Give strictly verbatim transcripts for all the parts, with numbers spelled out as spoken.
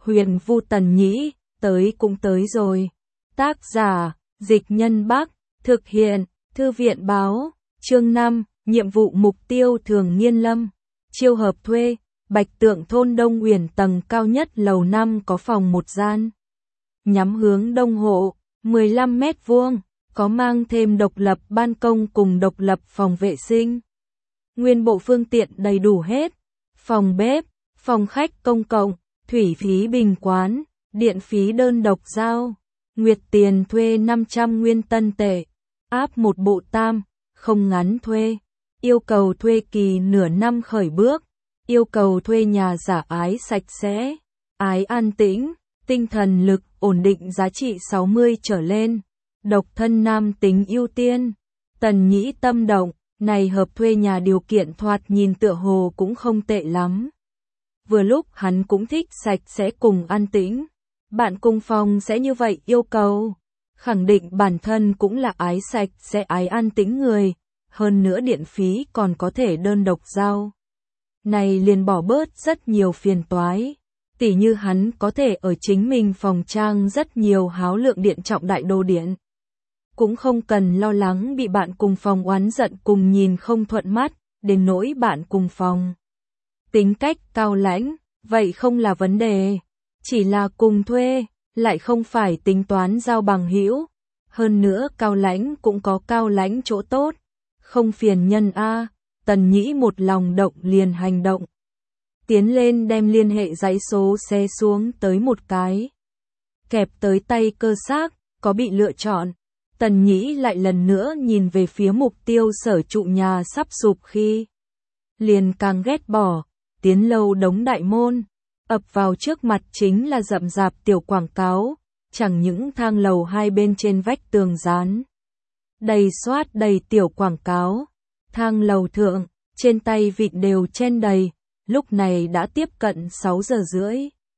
Huyền Vu Tần Nhĩ, tới cũng tới rồi. Tác giả, Dịch Nhân Bắc, thực hiện, Thư viện Báo, chương năm, nhiệm vụ mục tiêu Thường Nghiên Lâm. Chiêu hợp thuê, Bạch Tượng thôn Đông Uyển tầng cao nhất lầu năm có phòng một gian. Nhắm hướng đông hộ, mười lăm mét vuông, có mang thêm độc lập ban công cùng độc lập phòng vệ sinh. Nguyên bộ phương tiện đầy đủ hết, phòng bếp, phòng khách công cộng, thủy phí bình quán, điện phí đơn độc giao. Nguyệt tiền thuê năm trăm nguyên tân tệ, áp một bộ tam, không ngắn thuê. Yêu cầu thuê kỳ nửa năm khởi bước, yêu cầu thuê nhà giả ái sạch sẽ, ái an tĩnh, tinh thần lực ổn định giá trị sáu mươi trở lên, độc thân nam tính ưu tiên. Tần Nhĩ tâm động, này hợp thuê nhà điều kiện thoạt nhìn tựa hồ cũng không tệ lắm. Vừa lúc hắn cũng thích sạch sẽ cùng an tĩnh. Bạn cùng phòng sẽ như vậy yêu cầu. Khẳng định bản thân cũng là ái sạch sẽ ái an tĩnh người. Hơn nữa điện phí còn có thể đơn độc giao. Này liền bỏ bớt rất nhiều phiền toái. Tỉ như hắn có thể ở chính mình phòng trang rất nhiều háo lượng điện trọng đại đồ điện. Cũng không cần lo lắng bị bạn cùng phòng oán giận cùng nhìn không thuận mắt, đến nỗi bạn cùng phòng. Tính cách cao lãnh, vậy không là vấn đề. Chỉ là cùng thuê, lại không phải tính toán giao bằng hữu. Hơn nữa cao lãnh cũng có cao lãnh chỗ tốt. Không phiền nhân a. Tần Nhĩ một lòng động liền hành động. Tiến lên đem liên hệ dãy số xe xuống tới một cái. Kẹp tới tay cơ xác, có bị lựa chọn. Tần Nhĩ lại lần nữa nhìn về phía mục tiêu sở trụ nhà sắp sụp khi. Liền càng ghét bỏ, tiến lâu đống đại môn. Ập vào trước mặt chính là rậm rạp tiểu quảng cáo, chẳng những thang lầu hai bên trên vách tường dán. Đầy soát đầy tiểu quảng cáo, thang lầu thượng, trên tay vịt đều chen đầy, lúc này đã tiếp cận sáu giờ rưỡi.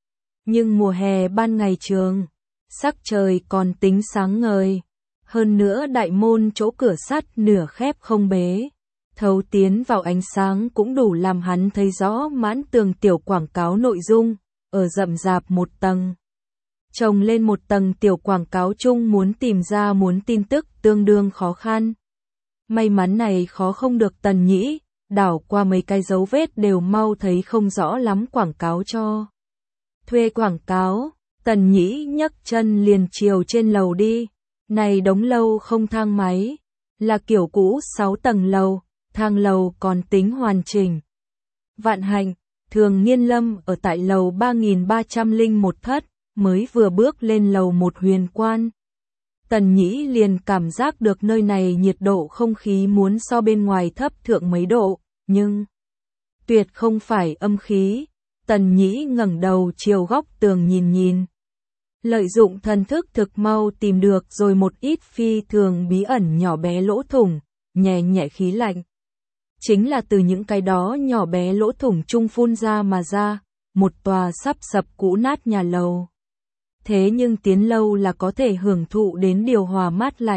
Nhưng mùa hè ban ngày trường, sắc trời còn tính sáng ngời, hơn nữa đại môn chỗ cửa sắt nửa khép không bế. Thấu tiến vào ánh sáng cũng đủ làm hắn thấy rõ mãn tường tiểu quảng cáo nội dung, ở rậm rạp một tầng. Chồng lên một tầng tiểu quảng cáo chung muốn tìm ra muốn tin tức tương đương khó khăn. May mắn này khó không được Tần Nhĩ, đảo qua mấy cái dấu vết đều mau thấy không rõ lắm quảng cáo cho. Thuê quảng cáo, Tần Nhĩ nhấc chân liền chiều trên lầu đi, này đống lâu không thang máy, là kiểu cũ sáu tầng lầu. Thang lầu còn tính hoàn chỉnh. Vạn hạnh, Thường Nghiên Lâm ở tại lầu ba nghìn ba trăm lẻ một thất, mới vừa bước lên lầu một huyền quan. Tần Nhĩ liền cảm giác được nơi này nhiệt độ không khí muốn so bên ngoài thấp thượng mấy độ, nhưng tuyệt không phải âm khí. Tần Nhĩ ngẩng đầu chiều góc tường nhìn nhìn. Lợi dụng thần thức thực mau tìm được rồi một ít phi thường bí ẩn nhỏ bé lỗ thủng, nhẹ nhẹ khí lạnh. Chính là từ những cái đó nhỏ bé lỗ thủng chung phun ra mà ra, một tòa sắp sập cũ nát nhà lầu. Thế nhưng tiến lâu là có thể hưởng thụ đến điều hòa mát lạnh.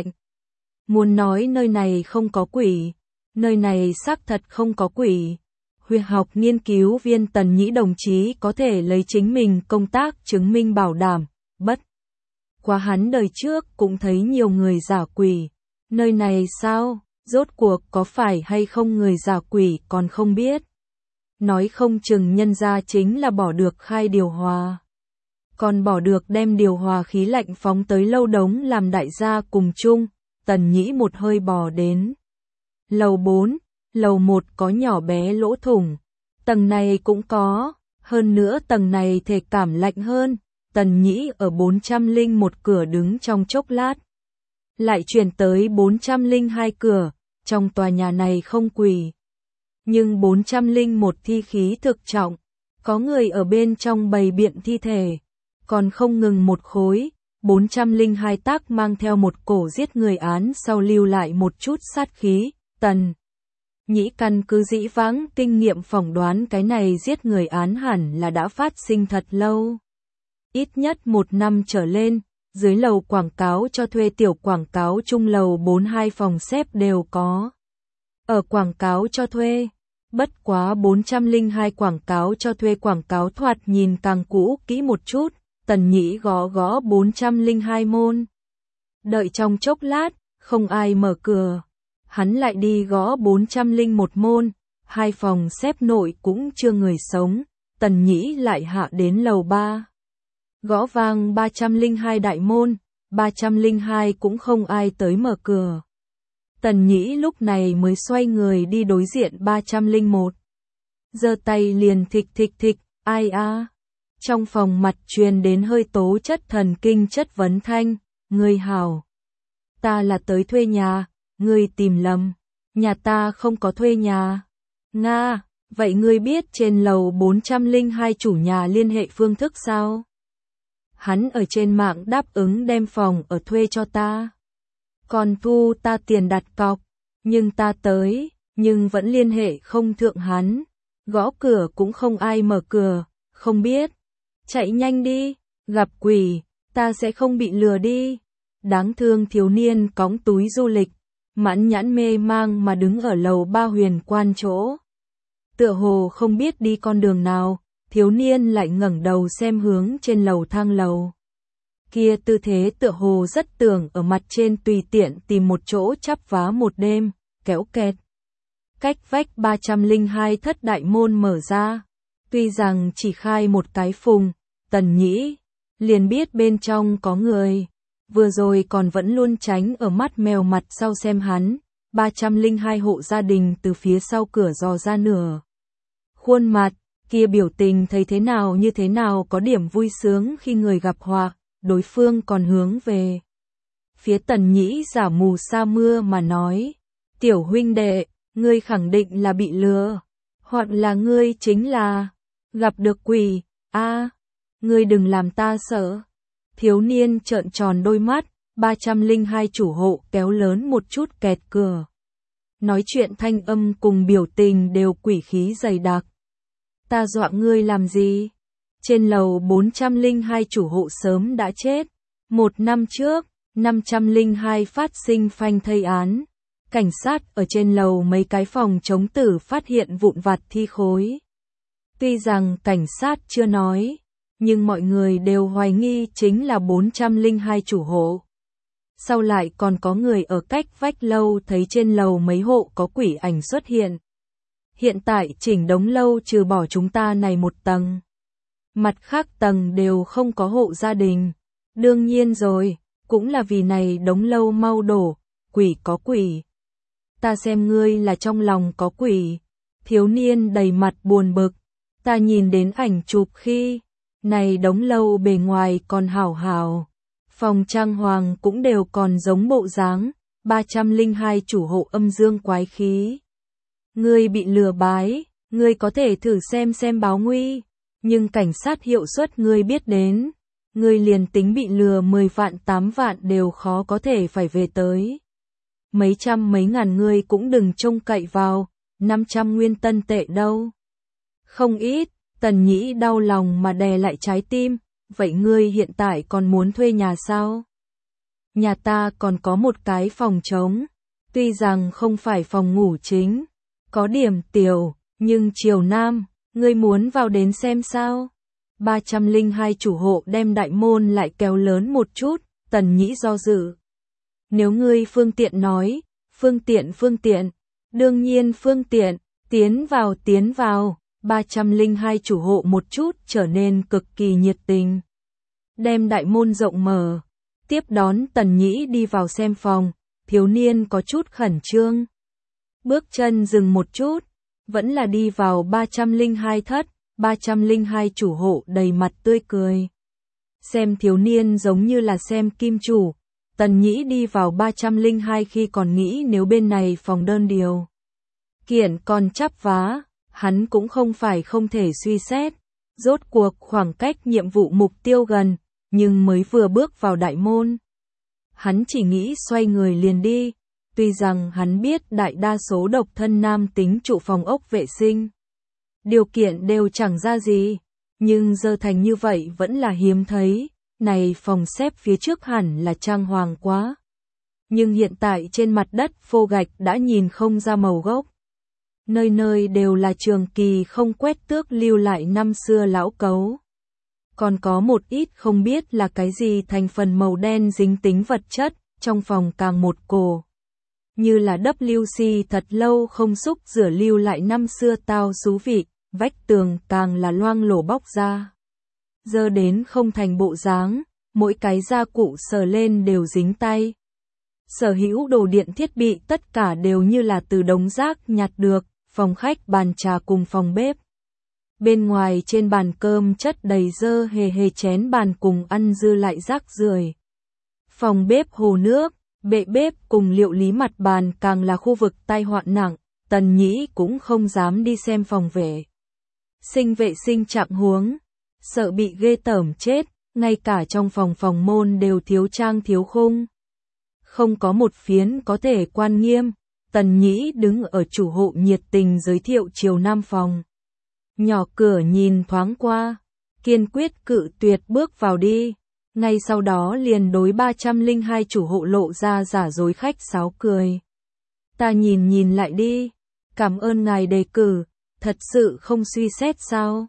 Muốn nói nơi này không có quỷ, nơi này xác thật không có quỷ. Huyết học nghiên cứu viên Tần Nhĩ đồng chí có thể lấy chính mình công tác chứng minh bảo đảm, bất quá hắn đời trước cũng thấy nhiều người giả quỷ. Nơi này sao? Rốt cuộc có phải hay không người giả quỷ còn không biết. Nói không chừng nhân ra chính là bỏ được khai điều hòa. Còn bỏ được đem điều hòa khí lạnh phóng tới lâu đống làm đại gia cùng chung. Tần Nhĩ một hơi bò đến. Lầu bốn, lầu một có nhỏ bé lỗ thủng. Tầng này cũng có, hơn nữa tầng này thể cảm lạnh hơn. Tần Nhĩ ở bốn trăm lẻ một cửa đứng trong chốc lát. Lại chuyển tới bốn trăm lẻ hai cửa. Trong tòa nhà này không quỷ. Nhưng bốn trăm lẻ một thi khí thực trọng. Có người ở bên trong bày biện thi thể. Còn không ngừng một khối. bốn trăm lẻ hai tác mang theo một cổ giết người án sau lưu lại một chút sát khí. Tần Nhĩ căn cứ dĩ vãng kinh nghiệm phỏng đoán cái này giết người án hẳn là đã phát sinh thật lâu. Ít nhất một năm trở lên. Dưới lầu quảng cáo cho thuê tiểu quảng cáo chung lầu bốn hai phòng xếp đều có. Ở quảng cáo cho thuê, Bất quá bốn trăm linh hai quảng cáo cho thuê quảng cáo thoạt nhìn càng cũ kỹ một chút, Tần Nhĩ gõ gõ bốn trăm linh hai môn. Đợi trong chốc lát, không ai mở cửa. Hắn lại đi gõ bốn trăm linh một môn, hai phòng xếp nội cũng chưa người sống, Tần Nhĩ lại hạ đến lầu ba. Gõ vang ba trăm linh hai đại môn, ba trăm linh hai cũng không ai tới mở cửa. Tần Nhĩ lúc này mới xoay người đi đối diện ba trăm linh một. Giơ tay liền thịch thịch thịch, ai a? Trong phòng mặt truyền đến hơi tố chất thần kinh chất vấn thanh, ngươi hảo. Ta là tới thuê nhà, ngươi tìm lầm, nhà ta không có thuê nhà. Nga, vậy ngươi biết trên lầu bốn trăm linh hai chủ nhà liên hệ phương thức sao? Hắn ở trên mạng đáp ứng đem phòng ở thuê cho ta. Còn thu ta tiền đặt cọc, nhưng ta tới, nhưng vẫn liên hệ không thượng hắn. Gõ cửa cũng không ai mở cửa, không biết. Chạy nhanh đi, gặp quỷ, ta sẽ không bị lừa đi. Đáng thương thiếu niên cõng túi du lịch, mãn nhãn mê mang mà đứng ở lầu ba huyền quan chỗ. Tựa hồ không biết đi con đường nào, thiếu niên lại ngẩng đầu xem hướng trên lầu thang lầu. Kia tư thế tựa hồ rất tưởng ở mặt trên tùy tiện tìm một chỗ chắp vá một đêm, kéo kẹt. Cách vách ba trăm linh hai thất đại môn mở ra, tuy rằng chỉ khai một cái phùng, Tần Nhĩ liền biết bên trong có người. Vừa rồi còn vẫn luôn tránh ở mắt mèo mặt sau xem hắn, ba trăm linh hai hộ gia đình từ phía sau cửa dò ra nửa. Khuôn mặt, kia biểu tình thấy thế nào như thế nào có điểm vui sướng khi người gặp họa, đối phương còn hướng về. Phía Tần Nhĩ giả mù sa mưa mà nói, tiểu huynh đệ, ngươi khẳng định là bị lừa, hoặc là ngươi chính là gặp được quỷ, a, ngươi đừng làm ta sợ. Thiếu niên trợn tròn đôi mắt, ba trăm linh hai chủ hộ kéo lớn một chút kẹt cửa. Nói chuyện thanh âm cùng biểu tình đều quỷ khí dày đặc. Ta dọa ngươi làm gì? Trên lầu bốn trăm linh hai chủ hộ sớm đã chết. Một năm trước, năm trăm linh hai phát sinh phanh thây án. Cảnh sát ở trên lầu mấy cái phòng chống tử phát hiện vụn vặt thi khối. Tuy rằng cảnh sát chưa nói, nhưng mọi người đều hoài nghi chính là bốn trăm linh hai chủ hộ. Sau lại còn có người ở cách vách lâu thấy trên lầu mấy hộ có quỷ ảnh xuất hiện. Hiện tại chỉnh đống lâu trừ bỏ chúng ta này một tầng. Mặt khác tầng đều không có hộ gia đình. Đương nhiên rồi, cũng là vì này đống lâu mau đổ, quỷ có quỷ. Ta xem ngươi là trong lòng có quỷ. Thiếu niên đầy mặt buồn bực. Ta nhìn đến ảnh chụp khi, này đống lâu bề ngoài còn hảo hảo. Phòng trang hoàng cũng đều còn giống bộ dáng, ba trăm linh hai chủ hộ âm dương quái khí. Ngươi bị lừa bái, ngươi có thể thử xem xem báo nguy, nhưng cảnh sát hiệu suất ngươi biết đến, ngươi liền tính bị lừa mười vạn tám vạn đều khó có thể phải về tới. Mấy trăm mấy ngàn ngươi cũng đừng trông cậy vào, năm trăm nguyên tân tệ đâu. Không ít, Tần Nhĩ đau lòng mà đè lại trái tim, vậy ngươi hiện tại còn muốn thuê nhà sao? Nhà ta còn có một cái phòng trống, tuy rằng không phải phòng ngủ chính, có điểm tiểu, nhưng chiều nam, ngươi muốn vào đến xem sao? ba trăm linh hai chủ hộ đem đại môn lại kéo lớn một chút, Tần Nhĩ do dự. Nếu ngươi phương tiện nói, phương tiện phương tiện, đương nhiên phương tiện, tiến vào tiến vào. ba trăm linh hai chủ hộ một chút trở nên cực kỳ nhiệt tình. Đem đại môn rộng mở, tiếp đón Tần Nhĩ đi vào xem phòng, thiếu niên có chút khẩn trương. Bước chân dừng một chút, vẫn là đi vào ba trăm linh hai thất, ba trăm linh hai chủ hộ đầy mặt tươi cười. Xem thiếu niên giống như là xem kim chủ, Tần Nhĩ đi vào ba trăm linh hai khi còn nghĩ nếu bên này phòng đơn điều kiện còn chắp vá. Hắn cũng không phải không thể suy xét, rốt cuộc khoảng cách nhiệm vụ mục tiêu gần, nhưng mới vừa bước vào đại môn. Hắn chỉ nghĩ xoay người liền đi, tuy rằng hắn biết đại đa số độc thân nam tính trụ phòng ốc vệ sinh. Điều kiện đều chẳng ra gì, nhưng giờ thành như vậy vẫn là hiếm thấy, này phòng xếp phía trước hẳn là trang hoàng quá. Nhưng hiện tại trên mặt đất phô gạch đã nhìn không ra màu gốc. nơi nơi đều là trường kỳ không quét tước lưu lại năm xưa lão cấu. Còn có một ít không biết là cái gì thành phần màu đen dính tính vật chất, trong phòng càng một cổ. Như là vê kép xê thật lâu không xúc rửa lưu lại năm xưa tao xú vị, vách tường càng là loang lổ bóc ra. Dơ đến không thành bộ dáng, mỗi cái gia cụ sờ lên đều dính tay. Sở hữu đồ điện thiết bị tất cả đều như là từ đống rác nhặt được, phòng khách bàn trà cùng phòng bếp. Bên ngoài trên bàn cơm chất đầy dơ hề hề chén bàn cùng ăn dư lại rác rưởi. Phòng bếp hồ nước, bệ bếp cùng liệu lý mặt bàn càng là khu vực tai họa nặng, Tần Nhĩ cũng không dám đi xem phòng vệ sinh vệ sinh trạng huống, sợ bị ghê tởm chết, ngay cả trong phòng phòng môn đều thiếu trang thiếu khung. Không có một phiến có thể quan nghiêm, Tần Nhĩ đứng ở chủ hộ nhiệt tình giới thiệu chiều nam phòng. Nhỏ cửa nhìn thoáng qua, kiên quyết cự tuyệt bước vào đi. Ngay sau đó liền đối ba trăm lẻ hai chủ hộ lộ ra giả dối khách sáo cười. Ta nhìn nhìn lại đi, cảm ơn ngài đề cử, thật sự không suy xét sao?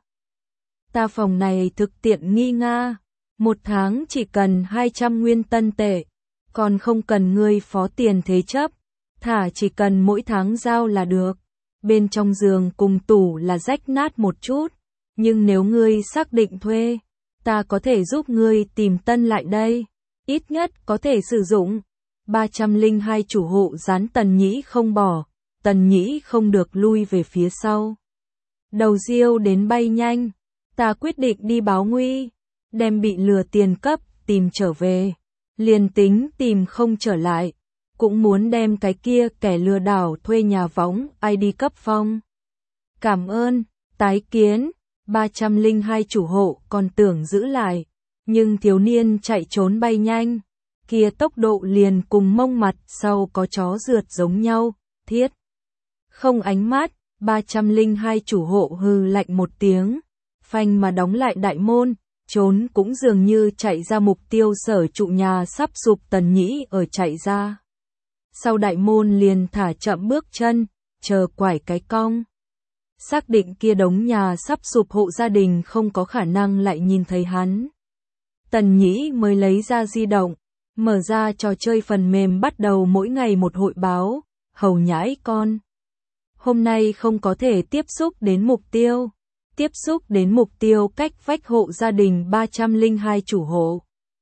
Ta phòng này thực tiện nghi nga, một tháng chỉ cần hai trăm nguyên tân tệ, còn không cần ngươi phó tiền thế chấp, thả chỉ cần mỗi tháng giao là được. Bên trong giường cùng tủ là rách nát một chút, nhưng nếu ngươi xác định thuê, ta có thể giúp ngươi tìm tân lại đây, ít nhất có thể sử dụng. ba trăm lẻ hai chủ hộ dán Tần Nhĩ không bỏ, Tần Nhĩ không được lui về phía sau. Đầu riêu đến bay nhanh, ta quyết định đi báo nguy, đem bị lừa tiền cấp tìm trở về, liền tính tìm không trở lại, cũng muốn đem cái kia kẻ lừa đảo thuê nhà võng i đê cấp phong. Cảm ơn, tái kiến. ba trăm lẻ hai chủ hộ còn tưởng giữ lại, nhưng thiếu niên chạy trốn bay nhanh, kia tốc độ liền cùng mông mặt sau có chó rượt giống nhau, thiết. Không ánh mắt, ba trăm lẻ hai chủ hộ hừ lạnh một tiếng, phanh mà đóng lại đại môn, trốn cũng dường như chạy ra mục tiêu sở trụ nhà sắp sụp. Tần Nhĩ ở chạy ra. Sau đại môn liền thả chậm bước chân, chờ quải cái cong. Xác định kia đống nhà sắp sụp hộ gia đình không có khả năng lại nhìn thấy hắn. Tần Nhĩ mới lấy ra di động, mở ra trò chơi phần mềm bắt đầu mỗi ngày một hội báo, hầu nhãi con. Hôm nay không có thể tiếp xúc đến mục tiêu. Tiếp xúc đến mục tiêu cách vách hộ gia đình ba trăm lẻ hai chủ hộ.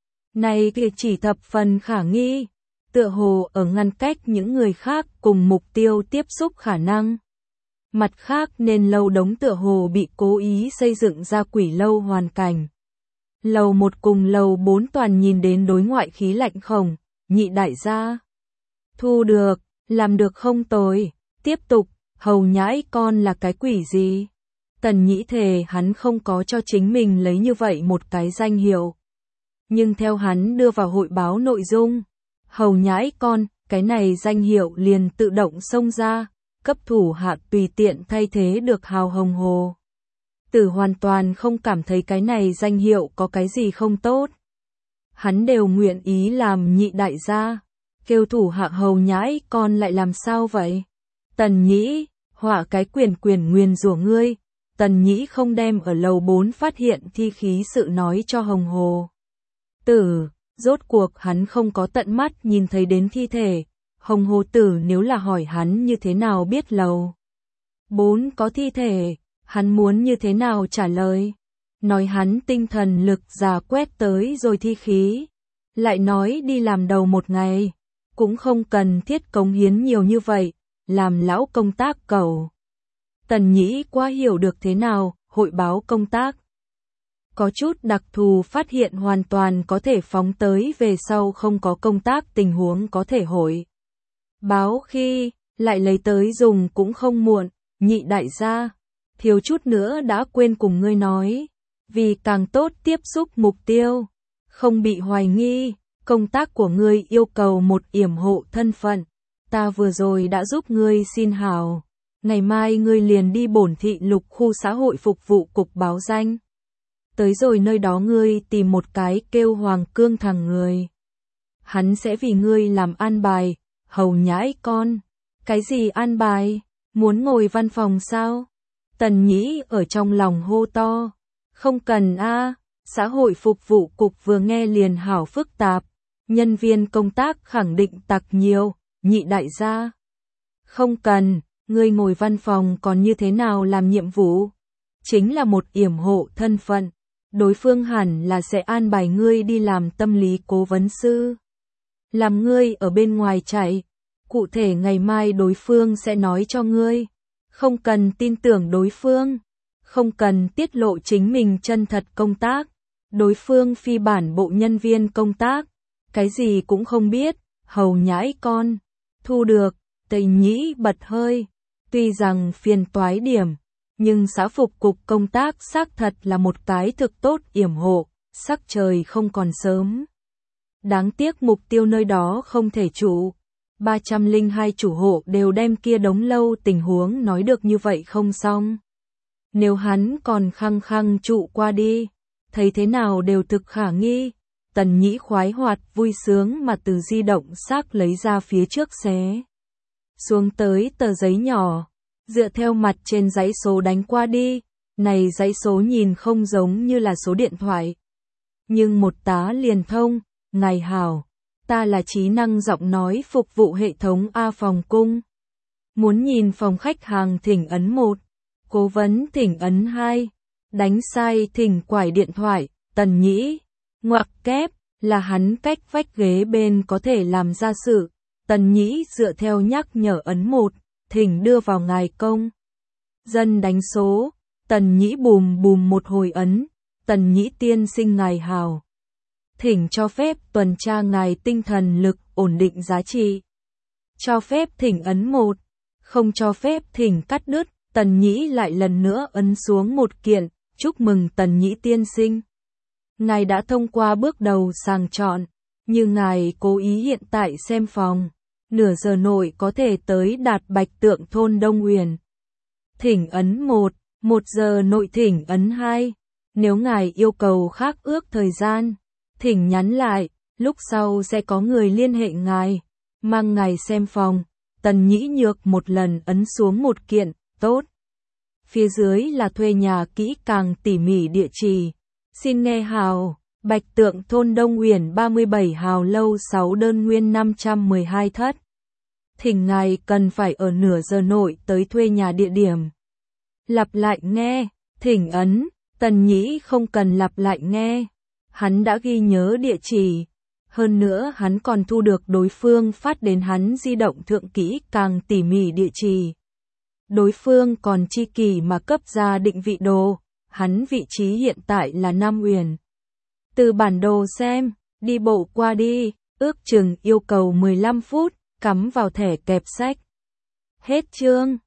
Này thì chỉ thập phần khả nghi, tựa hồ ở ngăn cách những người khác cùng mục tiêu tiếp xúc khả năng. Mặt khác nên lâu đống tựa hồ bị cố ý xây dựng ra quỷ lâu hoàn cảnh. Lầu một cùng lầu bốn toàn nhìn đến đối ngoại khí lạnh khổng, Nhị đại gia. Thu được, làm được không tồi, tiếp tục, hầu nhãi con là cái quỷ gì? Tần Nhĩ thề hắn không có cho chính mình lấy như vậy một cái danh hiệu. Nhưng theo hắn đưa vào hội báo nội dung, hầu nhãi con, cái này danh hiệu liền tự động xông ra. Cấp thủ hạ tùy tiện thay thế được Hào Hồng Hồ. Tử hoàn toàn không cảm thấy cái này danh hiệu có cái gì không tốt. Hắn đều nguyện ý làm nhị đại gia, kêu thủ hạ hầu nhãi con lại làm sao vậy? Tần Nhĩ, họa cái quyền quyền nguyền rủa ngươi. Tần Nhĩ không đem ở lầu bốn phát hiện thi khí sự nói cho Hồng Hồ. Tử, rốt cuộc hắn không có tận mắt nhìn thấy đến thi thể. Hồng Hồ Tử nếu là hỏi hắn như thế nào biết lầu bốn có thi thể, hắn muốn như thế nào trả lời? Nói hắn tinh thần lực già quét tới rồi thi khí, lại nói đi làm đầu một ngày, cũng không cần thiết cống hiến nhiều như vậy, làm lão công tác cầu. Tần Nhĩ quá hiểu được thế nào, hội báo công tác. Có chút đặc thù phát hiện hoàn toàn có thể phóng tới về sau không có công tác tình huống có thể hội báo khi, lại lấy tới dùng cũng không muộn. Nhị đại gia, thiếu chút nữa đã quên cùng ngươi nói, vì càng tốt tiếp xúc mục tiêu, không bị hoài nghi, công tác của ngươi yêu cầu một yểm hộ thân phận, ta vừa rồi đã giúp ngươi xin hào, ngày mai ngươi liền đi bổn thị lục khu xã hội phục vụ cục báo danh. Tới rồi nơi đó ngươi tìm một cái kêu Hoàng Cương thằng người. Hắn sẽ vì ngươi làm an bài, hầu nhãi con. Cái gì an bài? Muốn ngồi văn phòng sao? Tần Nhĩ ở trong lòng hô to. Không cần a, xã hội phục vụ cục vừa nghe liền hảo phức tạp. Nhân viên công tác khẳng định tặc nhiều, Nhị đại gia. Không cần, ngươi ngồi văn phòng còn như thế nào làm nhiệm vụ? Chính là một yểm hộ thân phận. Đối phương hẳn là sẽ an bài ngươi đi làm tâm lý cố vấn sư. Làm ngươi ở bên ngoài chạy. Cụ thể ngày mai đối phương sẽ nói cho ngươi. Không cần tin tưởng đối phương. Không cần tiết lộ chính mình chân thật công tác. Đối phương phi bản bộ nhân viên công tác. Cái gì cũng không biết, hầu nhãi con. Thu được, Tây Nhĩ bật hơi. Tuy rằng phiền toái điểm, nhưng xã phục cục công tác xác thật là một cái thực tốt yểm hộ, sắc trời không còn sớm. Đáng tiếc mục tiêu nơi đó không thể trụ. ba trăm lẻ hai chủ hộ đều đem kia đống lâu tình huống nói được như vậy không xong. Nếu hắn còn khăng khăng trụ qua đi, thấy thế nào đều thực khả nghi. Tần Nhĩ khoái hoạt vui sướng mà từ di động xác lấy ra phía trước xé xuống tới tờ giấy nhỏ, dựa theo mặt trên dãy số đánh qua đi. Này dãy số nhìn không giống như là số điện thoại, nhưng một tá liền thông. Ngài hảo, ta là trí năng giọng nói phục vụ hệ thống A phòng cung. Muốn nhìn phòng khách hàng thỉnh ấn một, cố vấn thỉnh ấn hai, đánh sai thỉnh quải điện thoại. Tần Nhĩ ngoặc kép là hắn cách vách ghế bên có thể làm ra sự. Tần Nhĩ dựa theo nhắc nhở ấn một, thỉnh đưa vào ngài công dân đánh số. Tần Nhĩ bùm bùm một hồi ấn. Tần Nhĩ tiên sinh ngài hào, thỉnh cho phép tuần tra ngài tinh thần lực ổn định giá trị. Cho phép thỉnh ấn một, không cho phép thỉnh cắt đứt. Tần Nhĩ lại lần nữa ấn xuống một kiện. Chúc mừng Tần Nhĩ tiên sinh, ngài đã thông qua bước đầu sàng chọn, như ngài cố ý hiện tại xem phòng, nửa giờ nội có thể tới đạt Bạch Tượng thôn Đông Uyển. Thỉnh ấn một, một giờ nội thỉnh ấn hai. Nếu ngài yêu cầu khác ước thời gian, thỉnh nhắn lại, lúc sau sẽ có người liên hệ ngài, mang ngài xem phòng. Tần Nhĩ nhược một lần ấn xuống một kiện, tốt. Phía dưới là thuê nhà kỹ càng tỉ mỉ địa chỉ. Xin nghe hào, Bạch Tượng thôn Đông Uyển ba mươi bảy hào lâu sáu đơn nguyên năm trăm mười hai thất. Thỉnh ngài cần phải ở nửa giờ nội tới thuê nhà địa điểm. Lặp lại nghe, thỉnh ấn. Tần Nhĩ không cần lặp lại nghe. Hắn đã ghi nhớ địa chỉ. Hơn nữa hắn còn thu được đối phương phát đến hắn di động thượng kỹ càng tỉ mỉ địa chỉ. Đối phương còn chi kỷ mà cấp ra định vị đồ. Hắn vị trí hiện tại là Nam Uyển. Từ bản đồ xem, đi bộ qua đi, ước chừng yêu cầu mười lăm phút, cắm vào thẻ kẹp sách. Hết chương.